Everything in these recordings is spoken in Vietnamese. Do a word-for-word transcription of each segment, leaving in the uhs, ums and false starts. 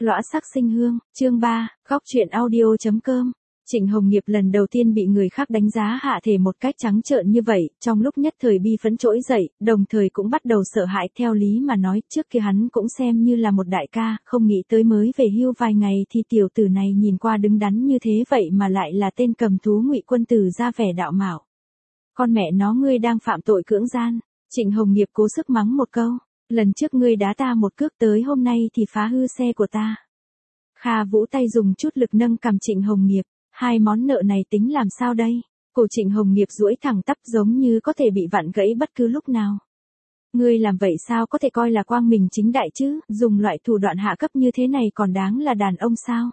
Lõa sắc sinh hương, chương ba, góc truyện audio chấm com. Trịnh Hồng Nghiệp lần đầu tiên bị người khác đánh giá hạ thể một cách trắng trợn như vậy, trong lúc nhất thời bi phẫn trỗi dậy, đồng thời cũng bắt đầu sợ hãi. Theo lý mà nói, trước kia hắn cũng xem như là một đại ca, không nghĩ tới mới về hưu vài ngày thì tiểu tử này nhìn qua đứng đắn như thế vậy mà lại là tên cầm thú Ngụy Quân Tử ra vẻ đạo mạo. Con mẹ nó, ngươi đang phạm tội cưỡng gian. Trịnh Hồng Nghiệp cố sức mắng một câu. Lần trước ngươi đá ta một cước, tới hôm nay thì phá hư xe của ta. Kha Vũ tay dùng chút lực nâng cằm Trịnh Hồng Nghiệp. Hai món nợ này tính làm sao đây? Cổ Trịnh Hồng Nghiệp duỗi thẳng tắp giống như có thể bị vặn gãy bất cứ lúc nào. Ngươi làm vậy sao có thể coi là quang minh chính đại chứ? Dùng loại thủ đoạn hạ cấp như thế này còn đáng là đàn ông sao?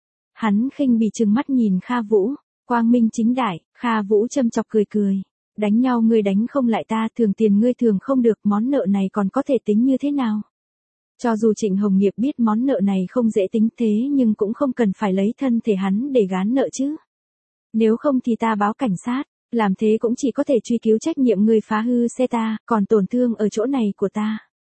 Hắn khinh bỉ trừng mắt nhìn Kha Vũ. Quang minh chính đại? Kha Vũ châm chọc cười cười. Đánh nhau ngươi đánh không lại ta, thường tiền ngươi thường không được, món nợ này còn có thể tính như thế nào? Cho dù Trịnh Hồng Nghiệp biết món nợ này không dễ tính thế nhưng cũng không cần phải lấy thân thể hắn để gán nợ chứ. Nếu không thì ta báo cảnh sát, làm thế cũng chỉ có thể truy cứu trách nhiệm người phá hư xe ta, còn tổn thương ở chỗ này của ta.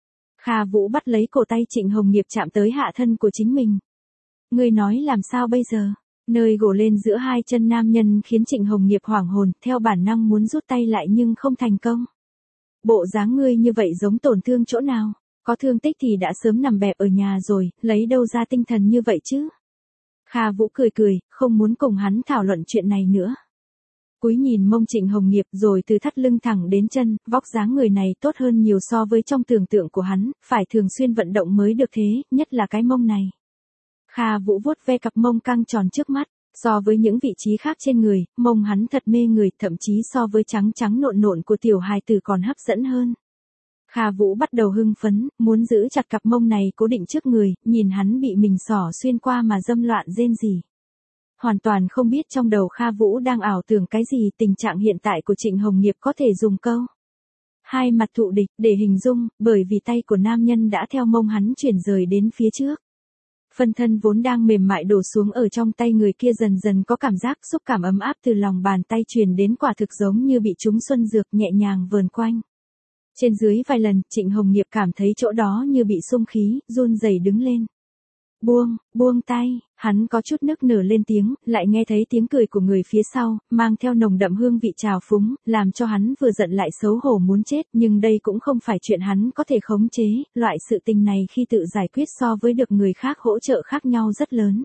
Kha Vũ bắt lấy cổ tay Trịnh Hồng Nghiệp chạm tới hạ thân của chính mình. Ngươi nói làm sao bây giờ? Nơi gồ lên giữa hai chân nam nhân khiến Trịnh Hồng Nghiệp hoảng hồn, theo bản năng muốn rút tay lại nhưng không thành công. Bộ dáng ngươi như vậy giống tổn thương chỗ nào? Có thương tích thì đã sớm nằm bẹp ở nhà rồi, lấy đâu ra tinh thần như vậy chứ? Kha Vũ cười cười, không muốn cùng hắn thảo luận chuyện này nữa. Cúi nhìn mông Trịnh Hồng Nghiệp rồi từ thắt lưng thẳng đến chân, vóc dáng người này tốt hơn nhiều so với trong tưởng tượng của hắn, phải thường xuyên vận động mới được thế, nhất là cái mông này. Kha Vũ vuốt ve cặp mông căng tròn trước mắt, so với những vị trí khác trên người, mông hắn thật mê người, thậm chí so với trắng trắng nộn nộn của tiểu hài tử còn hấp dẫn hơn. Kha Vũ bắt đầu hưng phấn, muốn giữ chặt cặp mông này cố định trước người, nhìn hắn bị mình xỏ xuyên qua mà dâm loạn rên rỉ. Hoàn toàn không biết trong đầu Kha Vũ đang ảo tưởng cái gì, tình trạng hiện tại của Trịnh Hồng Nghiệp có thể dùng câu hai mặt thụ địch để hình dung, bởi vì tay của nam nhân đã theo mông hắn chuyển rời đến phía trước. Phân thân vốn đang mềm mại đổ xuống ở trong tay người kia dần dần có cảm giác xúc cảm ấm áp từ lòng bàn tay truyền đến, quả thực giống như bị trúng xuân dược nhẹ nhàng vờn quanh. Trên dưới vài lần, Trịnh Hồng Nghiệp cảm thấy chỗ đó như bị xung khí, run rẩy đứng lên. Buông, buông tay, hắn có chút nức nở lên tiếng, lại nghe thấy tiếng cười của người phía sau, mang theo nồng đậm hương vị trào phúng, làm cho hắn vừa giận lại xấu hổ muốn chết, nhưng đây cũng không phải chuyện hắn có thể khống chế, loại sự tình này khi tự giải quyết so với được người khác hỗ trợ khác nhau rất lớn.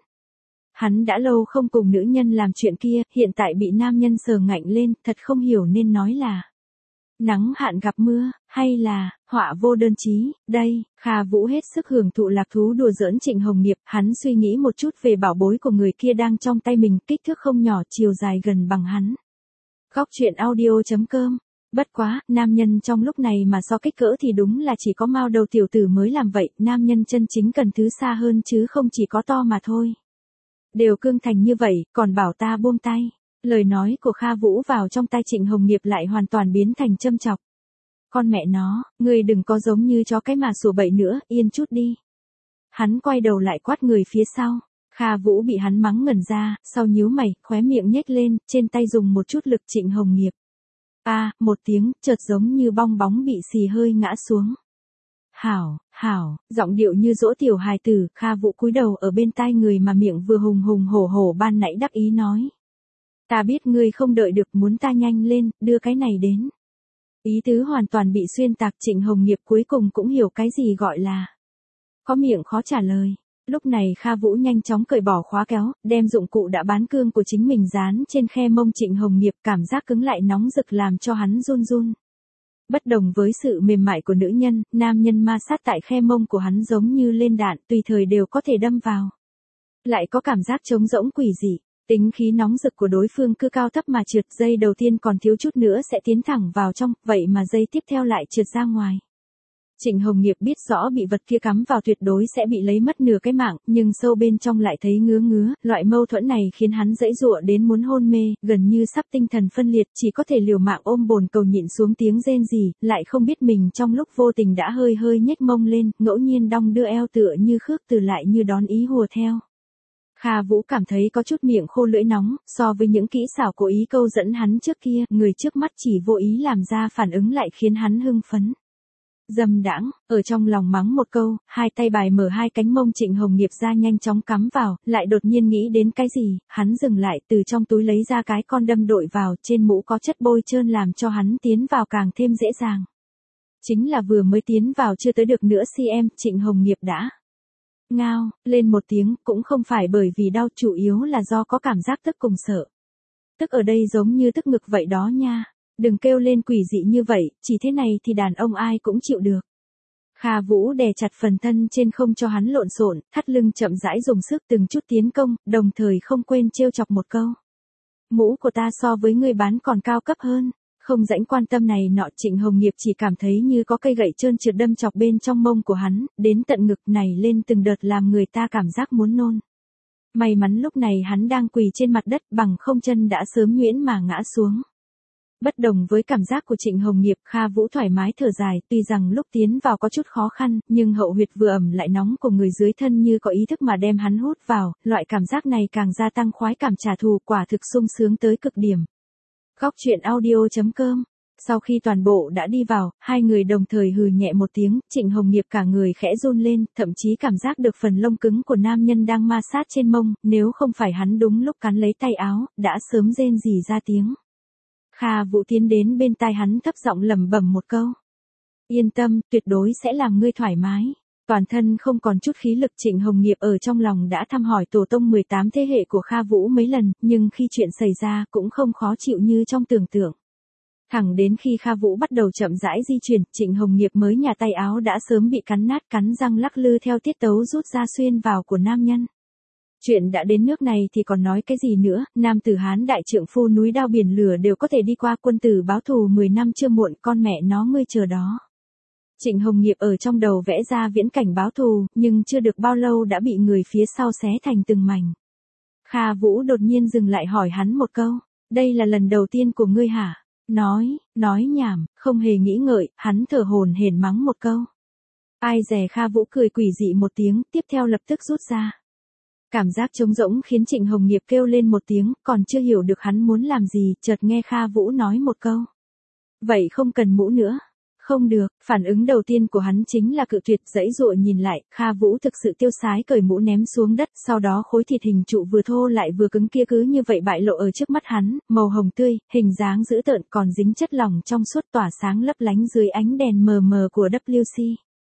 Hắn đã lâu không cùng nữ nhân làm chuyện kia, hiện tại bị nam nhân sờ ngạnh lên, thật không hiểu nên nói là nắng hạn gặp mưa, hay là họa vô đơn chí. Đây, Kha Vũ hết sức hưởng thụ lạc thú đùa giỡn Trịnh Hồng Nghiệp, hắn suy nghĩ một chút về bảo bối của người kia đang trong tay mình, kích thước không nhỏ, chiều dài gần bằng hắn. Góc truyện audio chấm com. Bất quá, nam nhân trong lúc này mà so kích cỡ thì đúng là chỉ có mao đầu tiểu tử mới làm vậy, nam nhân chân chính cần thứ xa hơn chứ không chỉ có to mà thôi. Đều cương thành như vậy, còn bảo ta buông tay. Lời nói của Kha Vũ vào trong tai Trịnh Hồng Nghiệp lại hoàn toàn biến thành châm chọc. Con mẹ nó, ngươi đừng có giống như chó cái mà sủa bậy nữa, yên chút đi. Hắn quay đầu lại quát người phía sau. Kha Vũ bị hắn mắng ngẩn ra, sau nhíu mày, khóe miệng nhếch lên, trên tay dùng một chút lực. Trịnh Hồng Nghiệp. A, à, một tiếng, chợt giống như bong bóng bị xì hơi ngã xuống. Hảo, hảo, giọng điệu như dỗ tiểu hài tử, Kha Vũ cúi đầu ở bên tai người mà miệng vừa hùng hùng hổ hổ ban nãy đắc ý nói. Ta biết ngươi không đợi được, muốn ta nhanh lên, đưa cái này đến. Ý tứ hoàn toàn bị xuyên tạc. Trịnh Hồng Nghiệp cuối cùng cũng hiểu cái gì gọi là có miệng khó trả lời. Lúc này Kha Vũ nhanh chóng cởi bỏ khóa kéo, đem dụng cụ đã bán cương của chính mình dán trên khe mông Trịnh Hồng Nghiệp, cảm giác cứng lại nóng rực làm cho hắn run run. Bất đồng với sự mềm mại của nữ nhân, nam nhân ma sát tại khe mông của hắn giống như lên đạn, tùy thời đều có thể đâm vào. Lại có cảm giác trống rỗng quỷ dị. Tính khí nóng rực của đối phương cứ cao thấp mà trượt, dây đầu tiên còn thiếu chút nữa sẽ tiến thẳng vào trong, vậy mà dây tiếp theo lại trượt ra ngoài. Trịnh Hồng Nghiệp biết rõ bị vật kia cắm vào tuyệt đối sẽ bị lấy mất nửa cái mạng, nhưng sâu bên trong lại thấy ngứa ngứa, loại mâu thuẫn này khiến hắn giãy giụa đến muốn hôn mê, gần như sắp tinh thần phân liệt, chỉ có thể liều mạng ôm bồn cầu nhịn xuống tiếng rên rỉ, lại không biết mình trong lúc vô tình đã hơi hơi nhếch mông lên, ngẫu nhiên đong đưa eo tựa như khước từ lại như đón ý hùa theo. Kha Vũ cảm thấy có chút miệng khô lưỡi nóng, so với những kỹ xảo cố ý câu dẫn hắn trước kia, người trước mắt chỉ vô ý làm ra phản ứng lại khiến hắn hưng phấn. Dâm đãng, ở trong lòng mắng một câu, hai tay bài mở hai cánh mông Trịnh Hồng Nghiệp ra nhanh chóng cắm vào, lại đột nhiên nghĩ đến cái gì, hắn dừng lại từ trong túi lấy ra cái con đâm đội vào, trên mũ có chất bôi trơn làm cho hắn tiến vào càng thêm dễ dàng. Chính là vừa mới tiến vào chưa tới được nửa cm, Trịnh Hồng Nghiệp đã ngao lên một tiếng, cũng không phải bởi vì đau, chủ yếu là do có cảm giác tức cùng sợ. Tức ở đây giống như tức ngực vậy đó nha. Đừng kêu lên quỷ dị như vậy, chỉ thế này thì đàn ông ai cũng chịu được. Kha Vũ đè chặt phần thân trên không cho hắn lộn xộn, thắt lưng chậm rãi dùng sức từng chút tiến công, đồng thời không quên trêu chọc một câu. Mũ của ta so với người bán còn cao cấp hơn. Không rãnh quan tâm này nọ, Trịnh Hồng Nghiệp chỉ cảm thấy như có cây gậy trơn trượt đâm chọc bên trong mông của hắn, đến tận ngực này lên từng đợt làm người ta cảm giác muốn nôn. May mắn lúc này hắn đang quỳ trên mặt đất, bằng không chân đã sớm nhuyễn mà ngã xuống. Bất đồng với cảm giác của Trịnh Hồng Nghiệp, Kha Vũ thoải mái thở dài, tuy rằng lúc tiến vào có chút khó khăn, nhưng hậu huyệt vừa ẩm lại nóng của người dưới thân như có ý thức mà đem hắn hút vào, loại cảm giác này càng gia tăng khoái cảm trả thù, quả thực sung sướng tới cực điểm. Góc truyện audio chấm com. Sau khi toàn bộ đã đi vào, hai người đồng thời hừ nhẹ một tiếng, Trịnh Hồng Nghiệp cả người khẽ run lên, thậm chí cảm giác được phần lông cứng của nam nhân đang ma sát trên mông, nếu không phải hắn đúng lúc cắn lấy tay áo, đã sớm rên rỉ ra tiếng. Kha Vũ tiến đến bên tai hắn thấp giọng lẩm bẩm một câu. Yên tâm, tuyệt đối sẽ làm ngươi thoải mái. Toàn thân không còn chút khí lực, Trịnh Hồng Nghiệp ở trong lòng đã thăm hỏi tổ tông mười tám thế hệ của Kha Vũ mấy lần, nhưng khi chuyện xảy ra cũng không khó chịu như trong tưởng tượng. Thẳng đến khi Kha Vũ bắt đầu chậm rãi di chuyển, Trịnh Hồng Nghiệp mới nhả tay áo đã sớm bị cắn nát, cắn răng lắc lư theo tiết tấu rút ra xuyên vào của nam nhân. Chuyện đã đến nước này thì còn nói cái gì nữa, nam tử Hán đại trượng phu núi đao biển lửa đều có thể đi qua, quân tử báo thù mười năm chưa muộn, con mẹ nó ngươi chờ đó. Trịnh Hồng Nghiệp ở trong đầu vẽ ra viễn cảnh báo thù, nhưng chưa được bao lâu đã bị người phía sau xé thành từng mảnh. Kha Vũ đột nhiên dừng lại hỏi hắn một câu, đây là lần đầu tiên của ngươi hả? Nói, nói nhảm, không hề nghĩ ngợi, hắn thở hổn hển mắng một câu. Ai dè, Kha Vũ cười quỷ dị một tiếng, tiếp theo lập tức rút ra. Cảm giác trống rỗng khiến Trịnh Hồng Nghiệp kêu lên một tiếng, còn chưa hiểu được hắn muốn làm gì, chợt nghe Kha Vũ nói một câu. Vậy không cần mũ nữa. Không được, phản ứng đầu tiên của hắn chính là cự tuyệt, giãy giụa nhìn lại, Kha Vũ thực sự tiêu sái cởi mũ ném xuống đất, sau đó khối thịt hình trụ vừa thô lại vừa cứng kia cứ như vậy bại lộ ở trước mắt hắn, màu hồng tươi, hình dáng dữ tợn còn dính chất lỏng trong suốt tỏa sáng lấp lánh dưới ánh đèn mờ mờ của W C.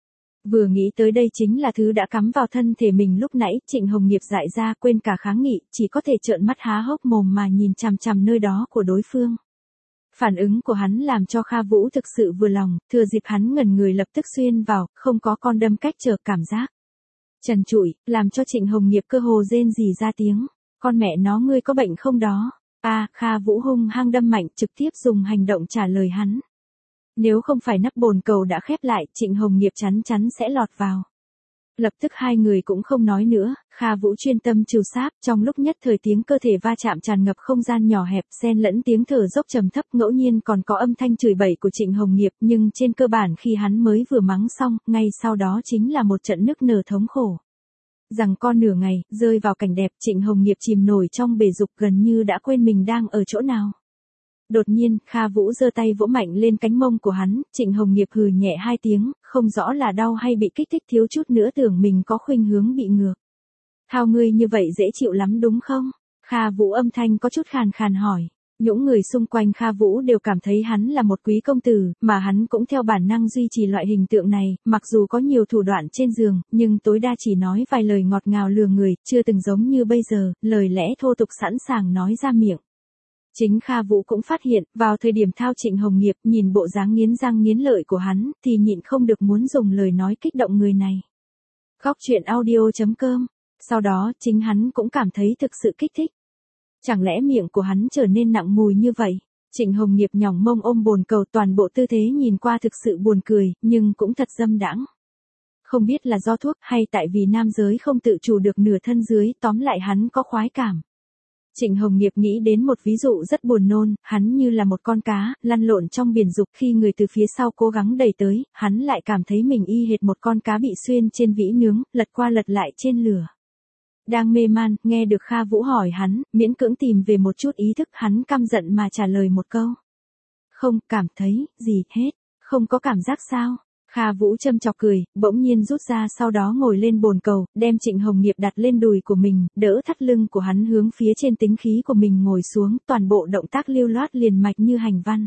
Vừa nghĩ tới đây chính là thứ đã cắm vào thân thể mình lúc nãy, Trịnh Hồng Nghiệp dại ra quên cả kháng nghị, chỉ có thể trợn mắt há hốc mồm mà nhìn chằm chằm nơi đó của đối phương. Phản ứng của hắn làm cho Kha Vũ thực sự vừa lòng, thừa dịp hắn ngẩn người lập tức xuyên vào, không có con đâm cách trở, cảm giác trần trụi, làm cho Trịnh Hồng Nghiệp cơ hồ rên rỉ ra tiếng. Con mẹ nó ngươi có bệnh không đó? A, à, Kha Vũ hung hăng đâm mạnh, trực tiếp dùng hành động trả lời hắn. Nếu không phải nắp bồn cầu đã khép lại, Trịnh Hồng Nghiệp chắn chắn sẽ lọt vào. Lập tức hai người cũng không nói nữa, Kha Vũ chuyên tâm trừ sáp, trong lúc nhất thời tiếng cơ thể va chạm tràn ngập không gian nhỏ hẹp, xen lẫn tiếng thở dốc trầm thấp, ngẫu nhiên còn có âm thanh chửi bậy của Trịnh Hồng Nghiệp, nhưng trên cơ bản khi hắn mới vừa mắng xong, ngay sau đó chính là một trận nức nở thống khổ. Rằng con nửa ngày, rơi vào cảnh đẹp, Trịnh Hồng Nghiệp chìm nổi trong bể dục gần như đã quên mình đang ở chỗ nào. Đột nhiên, Kha Vũ giơ tay vỗ mạnh lên cánh mông của hắn, Trịnh Hồng Nghiệp hừ nhẹ hai tiếng, không rõ là đau hay bị kích thích, thiếu chút nữa tưởng mình có khuynh hướng bị ngược. Thao ngươi như vậy dễ chịu lắm đúng không? Kha Vũ âm thanh có chút khàn khàn hỏi. Những người xung quanh Kha Vũ đều cảm thấy hắn là một quý công tử, mà hắn cũng theo bản năng duy trì loại hình tượng này, mặc dù có nhiều thủ đoạn trên giường, nhưng tối đa chỉ nói vài lời ngọt ngào lừa người, chưa từng giống như bây giờ, lời lẽ thô tục sẵn sàng nói ra miệng. Chính Kha Vũ cũng phát hiện, vào thời điểm thao Trịnh Hồng Nghiệp, nhìn bộ dáng nghiến răng nghiến lợi của hắn, thì nhịn không được muốn dùng lời nói kích động người này. Góc truyện audio chấm com. Sau đó, chính hắn cũng cảm thấy thực sự kích thích. Chẳng lẽ miệng của hắn trở nên nặng mùi như vậy? Trịnh Hồng Nghiệp nhỏng mông ôm bồn cầu, toàn bộ tư thế nhìn qua thực sự buồn cười, nhưng cũng thật dâm đãng. Không biết là do thuốc hay tại vì nam giới không tự chủ được nửa thân dưới, tóm lại hắn có khoái cảm. Trịnh Hồng Nghiệp nghĩ đến một ví dụ rất buồn nôn, hắn như là một con cá, lăn lộn trong biển dục, khi người từ phía sau cố gắng đẩy tới, hắn lại cảm thấy mình y hệt một con cá bị xuyên trên vĩ nướng, lật qua lật lại trên lửa. Đang mê man, nghe được Kha Vũ hỏi hắn, miễn cưỡng tìm về một chút ý thức, hắn căm giận mà trả lời một câu. Không, cảm thấy, gì hết, không có cảm giác sao? Kha Vũ châm chọc cười, bỗng nhiên rút ra sau đó ngồi lên bồn cầu, đem Trịnh Hồng Nghiệp đặt lên đùi của mình, đỡ thắt lưng của hắn hướng phía trên tính khí của mình ngồi xuống, toàn bộ động tác lưu loát liền mạch như hành văn.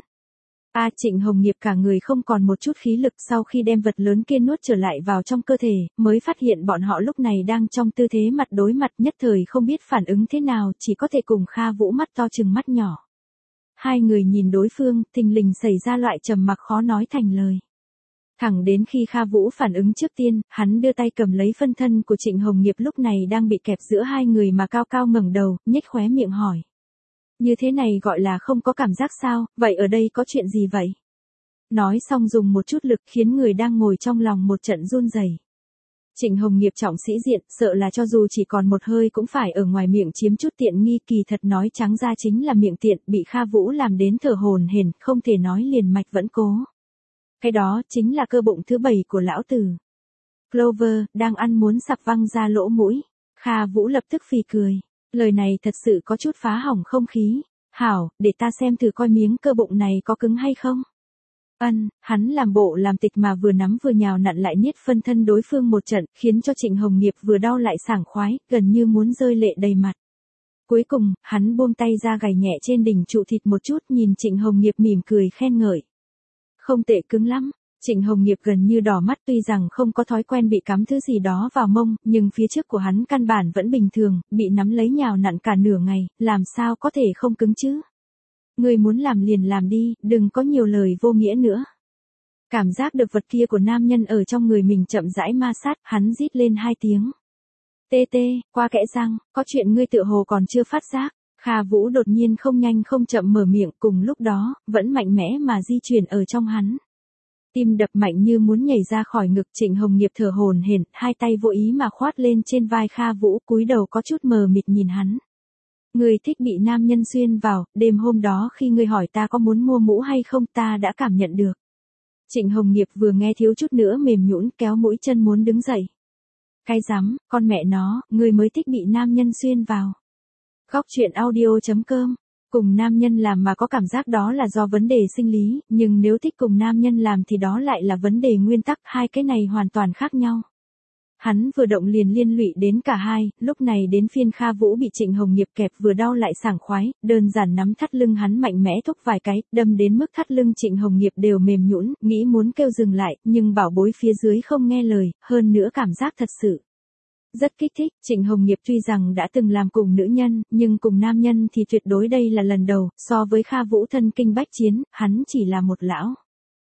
A à, Trịnh Hồng Nghiệp cả người không còn một chút khí lực sau khi đem vật lớn kia nuốt trở lại vào trong cơ thể, mới phát hiện bọn họ lúc này đang trong tư thế mặt đối mặt, nhất thời không biết phản ứng thế nào, chỉ có thể cùng Kha Vũ mắt to chừng mắt nhỏ. Hai người nhìn đối phương, thình lình xảy ra loại trầm mặc khó nói thành lời. Thẳng đến khi Kha Vũ phản ứng trước tiên, hắn đưa tay cầm lấy phân thân của Trịnh Hồng Nghiệp lúc này đang bị kẹp giữa hai người mà cao cao ngẩng đầu, nhếch khóe miệng hỏi. Như thế này gọi là không có cảm giác sao, vậy ở đây có chuyện gì vậy? Nói xong dùng một chút lực khiến người đang ngồi trong lòng một trận run rẩy. Trịnh Hồng Nghiệp trọng sĩ diện, sợ là cho dù chỉ còn một hơi cũng phải ở ngoài miệng chiếm chút tiện nghi, kỳ thật nói trắng ra chính là miệng tiện, bị Kha Vũ làm đến thở hổn hển, không thể nói liền mạch vẫn cố. Cái đó chính là cơ bụng thứ bảy của lão tử. Clover, đang ăn muốn sặc văng ra lỗ mũi. Kha Vũ lập tức phì cười. Lời này thật sự có chút phá hỏng không khí. Hảo, để ta xem thử coi miếng cơ bụng này có cứng hay không. Ân, hắn làm bộ làm tịch mà vừa nắm vừa nhào nặn lại niết phân thân đối phương một trận, khiến cho Trịnh Hồng Nghiệp vừa đau lại sảng khoái, gần như muốn rơi lệ đầy mặt. Cuối cùng, hắn buông tay ra gảy nhẹ trên đỉnh trụ thịt một chút, nhìn Trịnh Hồng Nghiệp mỉm cười khen ngợi. Không tệ, cứng lắm. Trịnh Hồng Nghiệp gần như đỏ mắt, tuy rằng không có thói quen bị cắm thứ gì đó vào mông, nhưng phía trước của hắn căn bản vẫn bình thường, bị nắm lấy nhào nặn cả nửa ngày, làm sao có thể không cứng chứ? Ngươi muốn làm liền làm đi, đừng có nhiều lời vô nghĩa nữa. Cảm giác được vật kia của nam nhân ở trong người mình chậm rãi ma sát, hắn rít lên hai tiếng. Tê tê, qua kẽ răng, có chuyện ngươi tựa hồ còn chưa phát giác. Kha Vũ đột nhiên không nhanh không chậm mở miệng, cùng lúc đó, vẫn mạnh mẽ mà di chuyển ở trong hắn. Tim đập mạnh như muốn nhảy ra khỏi ngực. Trịnh Hồng Nghiệp thở hổn hển, hai tay vô ý mà khoát lên trên vai Kha Vũ, cúi đầu có chút mờ mịt nhìn hắn. Ngươi thích bị nam nhân xuyên vào, đêm hôm đó khi ngươi hỏi ta có muốn mua mũ hay không, ta đã cảm nhận được. Trịnh Hồng Nghiệp vừa nghe thiếu chút nữa mềm nhũn, kéo mũi chân muốn đứng dậy. Cái rắm, con mẹ nó, ngươi mới thích bị nam nhân xuyên vào. Góc truyện audio chấm com. Cùng nam nhân làm mà có cảm giác đó là do vấn đề sinh lý, nhưng nếu thích cùng nam nhân làm thì đó lại là vấn đề nguyên tắc, hai cái này hoàn toàn khác nhau. Hắn vừa động liền liên lụy đến cả hai, lúc này đến phiên Kha Vũ bị Trịnh Hồng Nghiệp kẹp vừa đau lại sảng khoái, đơn giản nắm thắt lưng hắn mạnh mẽ thúc vài cái, đâm đến mức thắt lưng Trịnh Hồng Nghiệp đều mềm nhũn, nghĩ muốn kêu dừng lại, nhưng bảo bối phía dưới không nghe lời, hơn nữa cảm giác thật sự rất kích thích. Trịnh Hồng Nghiệp tuy rằng đã từng làm cùng nữ nhân, nhưng cùng nam nhân thì tuyệt đối đây là lần đầu, so với Kha Vũ thân kinh bách chiến, hắn chỉ là một lão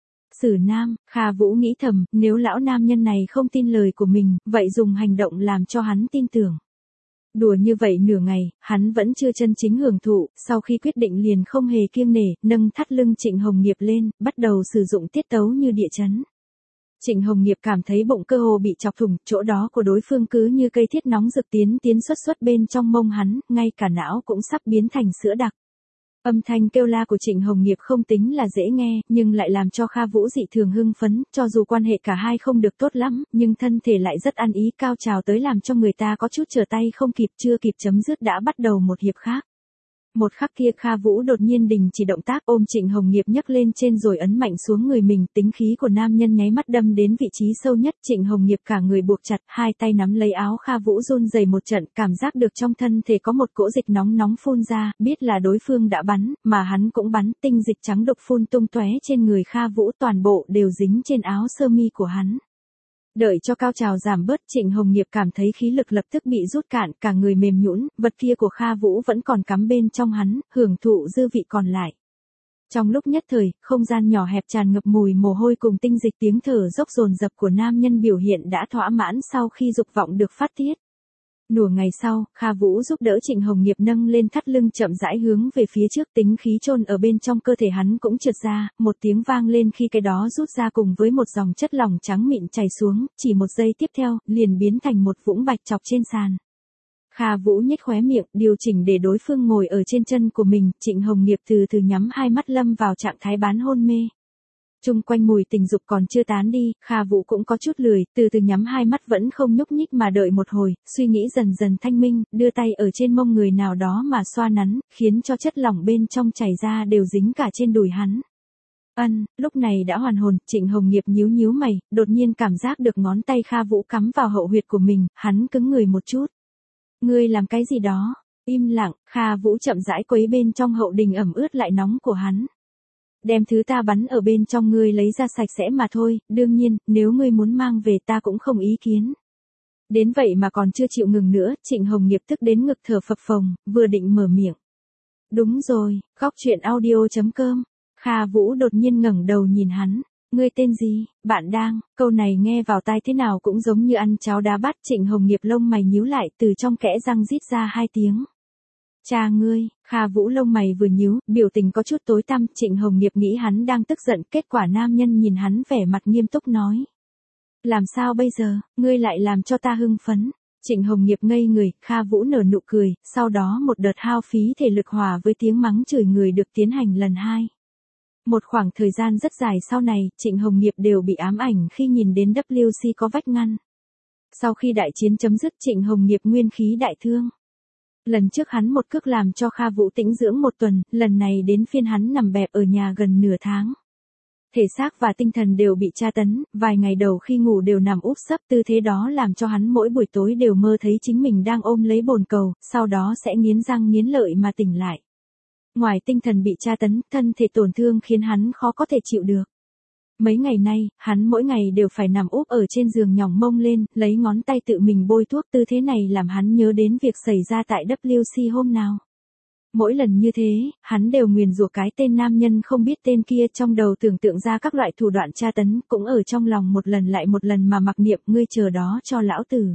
sử nam. Kha Vũ nghĩ thầm, nếu lão nam nhân này không tin lời của mình, vậy dùng hành động làm cho hắn tin tưởng. Đùa như vậy nửa ngày, hắn vẫn chưa chân chính hưởng thụ, sau khi quyết định liền không hề kiêng nể, nâng thắt lưng Trịnh Hồng Nghiệp lên, bắt đầu sử dụng tiết tấu như địa chấn. Trịnh Hồng Nghiệp cảm thấy bụng cơ hồ bị chọc thủng, chỗ đó của đối phương cứ như cây thiết nóng rực tiến tiến xuất xuất bên trong mông hắn, ngay cả não cũng sắp biến thành sữa đặc. Âm thanh kêu la của Trịnh Hồng Nghiệp không tính là dễ nghe, nhưng lại làm cho Kha Vũ dị thường hưng phấn, cho dù quan hệ cả hai không được tốt lắm, nhưng thân thể lại rất ăn ý, cao trào tới làm cho người ta có chút trở tay không kịp, chưa kịp chấm dứt đã bắt đầu một hiệp khác. Một khắc kia Kha Vũ đột nhiên đình chỉ động tác, ôm Trịnh Hồng Nghiệp nhấc lên trên rồi ấn mạnh xuống người mình, tính khí của nam nhân nháy mắt đâm đến vị trí sâu nhất. Trịnh Hồng Nghiệp cả người buộc chặt, hai tay nắm lấy áo Kha Vũ run rẩy một trận, cảm giác được trong thân thể có một cỗ dịch nóng nóng phun ra, biết là đối phương đã bắn, mà hắn cũng bắn, tinh dịch trắng đục phun tung tóe trên người Kha Vũ, toàn bộ đều dính trên áo sơ mi của hắn. Đợi cho cao trào giảm bớt, Trịnh Hồng Nghiệp cảm thấy khí lực lập tức bị rút cạn, cả người mềm nhũn, vật kia của Kha Vũ vẫn còn cắm bên trong hắn, hưởng thụ dư vị còn lại. Trong lúc nhất thời, không gian nhỏ hẹp tràn ngập mùi mồ hôi cùng tinh dịch, tiếng thở dốc dồn dập của nam nhân biểu hiện đã thỏa mãn sau khi dục vọng được phát tiết. Nửa ngày sau, Kha Vũ giúp đỡ Trịnh Hồng Nghiệp nâng lên thắt lưng chậm rãi hướng về phía trước, tính khí chôn ở bên trong cơ thể hắn cũng trượt ra, một tiếng vang lên khi cái đó rút ra cùng với một dòng chất lỏng trắng mịn chảy xuống, chỉ một giây tiếp theo, liền biến thành một vũng bạch chọc trên sàn. Kha Vũ nhếch khóe miệng, điều chỉnh để đối phương ngồi ở trên chân của mình, Trịnh Hồng Nghiệp từ từ nhắm hai mắt lâm vào trạng thái bán hôn mê. Chung quanh mùi tình dục còn chưa tán đi, Kha Vũ cũng có chút lười, từ từ nhắm hai mắt vẫn không nhúc nhích mà đợi một hồi, suy nghĩ dần dần thanh minh, đưa tay ở trên mông người nào đó mà xoa nắn, khiến cho chất lỏng bên trong chảy ra đều dính cả trên đùi hắn. Ân, lúc này đã hoàn hồn, Trịnh Hồng Nghiệp nhíu nhíu mày, đột nhiên cảm giác được ngón tay Kha Vũ cắm vào hậu huyệt của mình, hắn cứng người một chút. Ngươi làm cái gì đó? Im lặng, Kha Vũ chậm rãi quấy bên trong hậu đình ẩm ướt lại nóng của hắn. Đem thứ ta bắn ở bên trong ngươi lấy ra sạch sẽ mà thôi, đương nhiên, nếu ngươi muốn mang về ta cũng không ý kiến. Đến vậy mà còn chưa chịu ngừng nữa, Trịnh Hồng Nghiệp tức đến ngực thở phập phồng, vừa định mở miệng. Đúng rồi, góc chuyện audio chấm com. Kha Vũ đột nhiên ngẩng đầu nhìn hắn. Ngươi tên gì, bạn đang, câu này nghe vào tai thế nào cũng giống như ăn cháo đá bát. Trịnh Hồng Nghiệp lông mày nhíu lại, từ trong kẽ răng rít ra hai tiếng. Cha ngươi, Kha Vũ lông mày vừa nhíu, biểu tình có chút tối tăm. Trịnh Hồng Nghiệp nghĩ hắn đang tức giận, kết quả nam nhân nhìn hắn vẻ mặt nghiêm túc nói. Làm sao bây giờ, ngươi lại làm cho ta hưng phấn. Trịnh Hồng Nghiệp ngây người, Kha Vũ nở nụ cười, sau đó một đợt hao phí thể lực hòa với tiếng mắng chửi người được tiến hành lần hai. Một khoảng thời gian rất dài sau này, Trịnh Hồng Nghiệp đều bị ám ảnh khi nhìn đến W C có vách ngăn. Sau khi đại chiến chấm dứt, Trịnh Hồng Nghiệp nguyên khí đại thương. Lần trước hắn một cước làm cho Kha Vũ tĩnh dưỡng một tuần, lần này đến phiên hắn nằm bẹp ở nhà gần nửa tháng. Thể xác và tinh thần đều bị tra tấn, vài ngày đầu khi ngủ đều nằm úp sấp, tư thế đó làm cho hắn mỗi buổi tối đều mơ thấy chính mình đang ôm lấy bồn cầu, sau đó sẽ nghiến răng nghiến lợi mà tỉnh lại. Ngoài tinh thần bị tra tấn, thân thể tổn thương khiến hắn khó có thể chịu được. Mấy ngày nay, hắn mỗi ngày đều phải nằm úp ở trên giường nhỏng mông lên, lấy ngón tay tự mình bôi thuốc. Tư thế này làm hắn nhớ đến việc xảy ra tại W C hôm nào. Mỗi lần như thế, hắn đều nguyền rủa cái tên nam nhân không biết tên kia, trong đầu tưởng tượng ra các loại thủ đoạn tra tấn, cũng ở trong lòng một lần lại một lần mà mặc niệm ngươi chờ đó cho lão tử.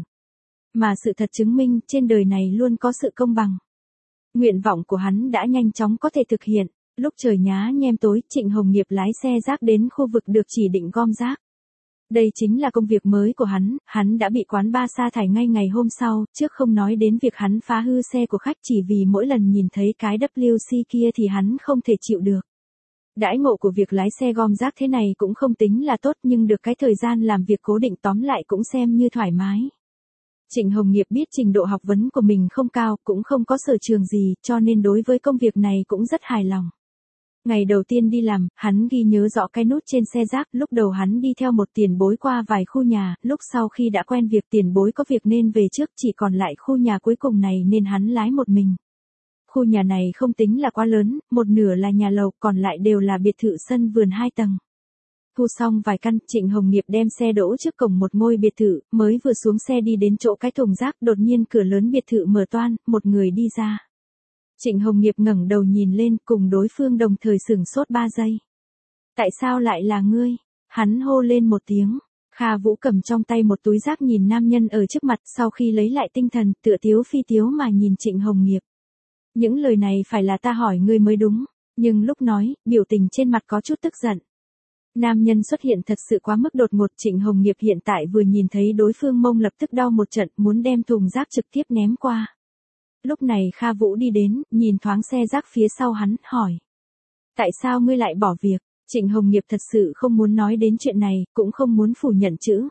Mà sự thật chứng minh trên đời này luôn có sự công bằng. Nguyện vọng của hắn đã nhanh chóng có thể thực hiện. Lúc trời nhá nhem tối, Trịnh Hồng Nghiệp lái xe rác đến khu vực được chỉ định gom rác. Đây chính là công việc mới của hắn, hắn đã bị quán ba sa thải ngay ngày hôm sau, trước không nói đến việc hắn phá hư xe của khách chỉ vì mỗi lần nhìn thấy cái W C kia thì hắn không thể chịu được. Đãi ngộ của việc lái xe gom rác thế này cũng không tính là tốt, nhưng được cái thời gian làm việc cố định tóm lại cũng xem như thoải mái. Trịnh Hồng Nghiệp biết trình độ học vấn của mình không cao, cũng không có sở trường gì, cho nên đối với công việc này cũng rất hài lòng. Ngày đầu tiên đi làm, hắn ghi nhớ rõ cái nút trên xe rác, lúc đầu hắn đi theo một tiền bối qua vài khu nhà, lúc sau khi đã quen việc tiền bối có việc nên về trước, chỉ còn lại khu nhà cuối cùng này nên hắn lái một mình. Khu nhà này không tính là quá lớn, một nửa là nhà lầu, còn lại đều là biệt thự sân vườn hai tầng. Thu xong vài căn, Trịnh Hồng Nghiệp đem xe đỗ trước cổng một ngôi biệt thự, mới vừa xuống xe đi đến chỗ cái thùng rác, đột nhiên cửa lớn biệt thự mở toang, một người đi ra. Trịnh Hồng Nghiệp ngẩng đầu nhìn lên, cùng đối phương đồng thời sửng sốt ba giây. Tại sao lại là ngươi? Hắn hô lên một tiếng. Kha Vũ cầm trong tay một túi rác nhìn nam nhân ở trước mặt, sau khi lấy lại tinh thần, tựa tiếu phi tiếu mà nhìn Trịnh Hồng Nghiệp. Những lời này phải là ta hỏi ngươi mới đúng, nhưng lúc nói, biểu tình trên mặt có chút tức giận. Nam nhân xuất hiện thật sự quá mức đột ngột. Trịnh Hồng Nghiệp hiện tại vừa nhìn thấy đối phương mông lập tức đau một trận, muốn đem thùng rác trực tiếp ném qua. Lúc này Kha Vũ đi đến, nhìn thoáng xe rác phía sau hắn, hỏi. Tại sao ngươi lại bỏ việc? Trịnh Hồng Nghiệp thật sự không muốn nói đến chuyện này, cũng không muốn phủ nhận chữ.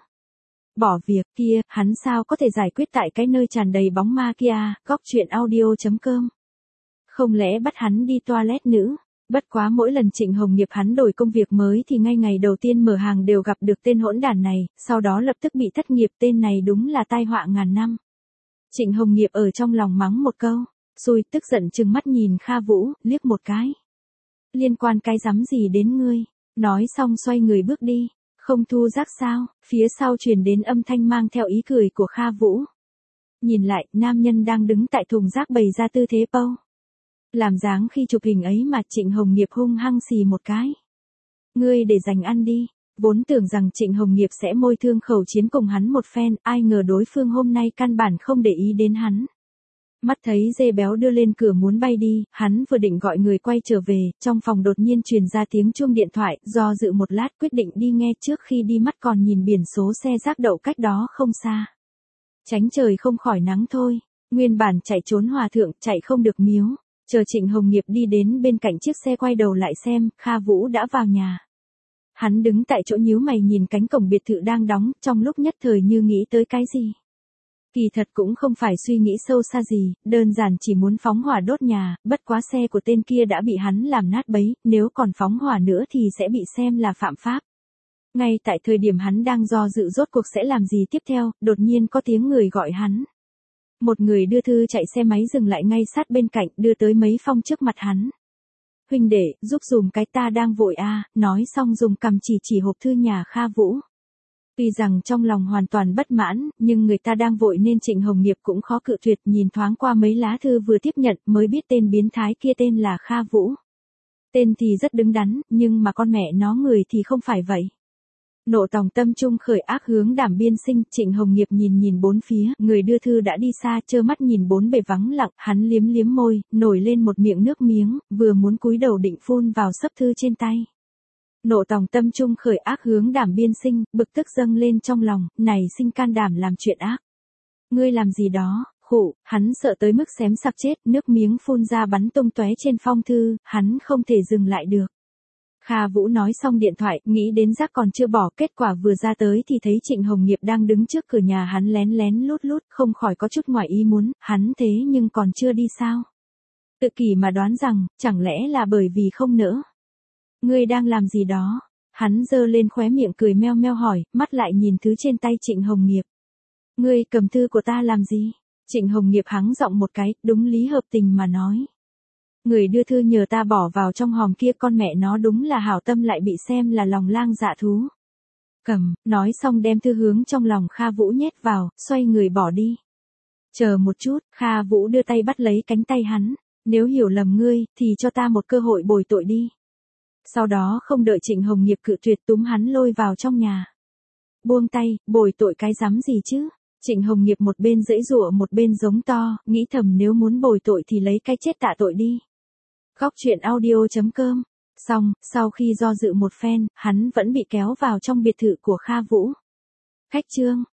Bỏ việc kia, hắn sao có thể giải quyết tại cái nơi tràn đầy bóng ma kia, góc chuyện audio chấm com. Không lẽ bắt hắn đi toilet nữ? Bất quá mỗi lần Trịnh Hồng Nghiệp hắn đổi công việc mới thì ngay ngày đầu tiên mở hàng đều gặp được tên hỗn đản này, sau đó lập tức bị thất nghiệp. Tên này đúng là tai họa ngàn năm. Trịnh Hồng Nghiệp ở trong lòng mắng một câu, xui, tức giận trừng mắt nhìn Kha Vũ, liếc một cái. Liên quan cái rắm gì đến ngươi? Nói xong xoay người bước đi. Không thu rác sao? Phía sau truyền đến âm thanh mang theo ý cười của Kha Vũ. Nhìn lại, nam nhân đang đứng tại thùng rác bày ra tư thế pâu. Làm dáng khi chụp hình ấy mà Trịnh Hồng Nghiệp hung hăng xì một cái. Ngươi để dành ăn đi. Vốn tưởng rằng Trịnh Hồng Nghiệp sẽ môi thương khẩu chiến cùng hắn một phen, ai ngờ đối phương hôm nay căn bản không để ý đến hắn. Mắt thấy dê béo đưa lên cửa muốn bay đi, hắn vừa định gọi người quay trở về, trong phòng đột nhiên truyền ra tiếng chuông điện thoại, do dự một lát quyết định đi nghe trước khi đi, mắt còn nhìn biển số xe rác đậu cách đó không xa. Tránh trời không khỏi nắng thôi, nguyên bản chạy trốn hòa thượng, chạy không được miếu. Chờ Trịnh Hồng Nghiệp đi đến bên cạnh chiếc xe quay đầu lại xem, Kha Vũ đã vào nhà. Hắn đứng tại chỗ nhíu mày nhìn cánh cổng biệt thự đang đóng, trong lúc nhất thời như nghĩ tới cái gì. Kỳ thật cũng không phải suy nghĩ sâu xa gì, đơn giản chỉ muốn phóng hỏa đốt nhà, bất quá xe của tên kia đã bị hắn làm nát bấy, nếu còn phóng hỏa nữa thì sẽ bị xem là phạm pháp. Ngay tại thời điểm hắn đang do dự rốt cuộc sẽ làm gì tiếp theo, đột nhiên có tiếng người gọi hắn. Một người đưa thư chạy xe máy dừng lại ngay sát bên cạnh, đưa tới mấy phong trước mặt hắn. Huynh đệ, giúp dùm cái ta đang vội a, nói xong dùng cầm chỉ chỉ hộp thư nhà Kha Vũ. Tuy rằng trong lòng hoàn toàn bất mãn, nhưng người ta đang vội nên Trịnh Hồng Nghiệp cũng khó cự tuyệt, nhìn thoáng qua mấy lá thư vừa tiếp nhận mới biết tên biến thái kia tên là Kha Vũ. Tên thì rất đứng đắn, nhưng mà con mẹ nó người thì không phải vậy. Nộ tòng tâm trung khởi ác hướng Đảm Biên Sinh, Trịnh Hồng Nghiệp nhìn nhìn bốn phía, người đưa thư đã đi xa, trơ mắt nhìn bốn bề vắng lặng, hắn liếm liếm môi, nổi lên một miệng nước miếng, vừa muốn cúi đầu định phun vào sấp thư trên tay. Nộ tòng tâm trung khởi ác hướng Đảm Biên Sinh, bực tức dâng lên trong lòng, này sinh can đảm làm chuyện ác. Ngươi làm gì đó, khụ, hắn sợ tới mức xém sặc chết, nước miếng phun ra bắn tung tóe trên phong thư, hắn không thể dừng lại được. Kha Vũ nói xong điện thoại, nghĩ đến rác còn chưa bỏ, kết quả vừa ra tới thì thấy Trịnh Hồng Nghiệp đang đứng trước cửa nhà hắn lén lén lút lút, không khỏi có chút ngoài ý muốn, hắn thế nhưng còn chưa đi sao? Tự kỷ mà đoán rằng, chẳng lẽ là bởi vì không nỡ? Ngươi đang làm gì đó? Hắn giơ lên khóe miệng cười meo meo hỏi, mắt lại nhìn thứ trên tay Trịnh Hồng Nghiệp. Ngươi cầm thư của ta làm gì? Trịnh Hồng Nghiệp hắng giọng một cái, đúng lý hợp tình mà nói. Người đưa thư nhờ ta bỏ vào trong hòm kia, con mẹ nó đúng là hảo tâm lại bị xem là lòng lang dạ thú. Cầm, nói xong đem thư hướng trong lòng Kha Vũ nhét vào, xoay người bỏ đi. Chờ một chút, Kha Vũ đưa tay bắt lấy cánh tay hắn, nếu hiểu lầm ngươi, thì cho ta một cơ hội bồi tội đi. Sau đó không đợi Trịnh Hồng Nghiệp cự tuyệt túm hắn lôi vào trong nhà. Buông tay, bồi tội cái rắm gì chứ? Trịnh Hồng Nghiệp một bên giãy giụa một bên giống to, nghĩ thầm nếu muốn bồi tội thì lấy cái chết tạ tội đi. Góc truyện audio chấm com. Xong, sau khi do dự một phen, hắn vẫn bị kéo vào trong biệt thự của Kha Vũ. Khách trương.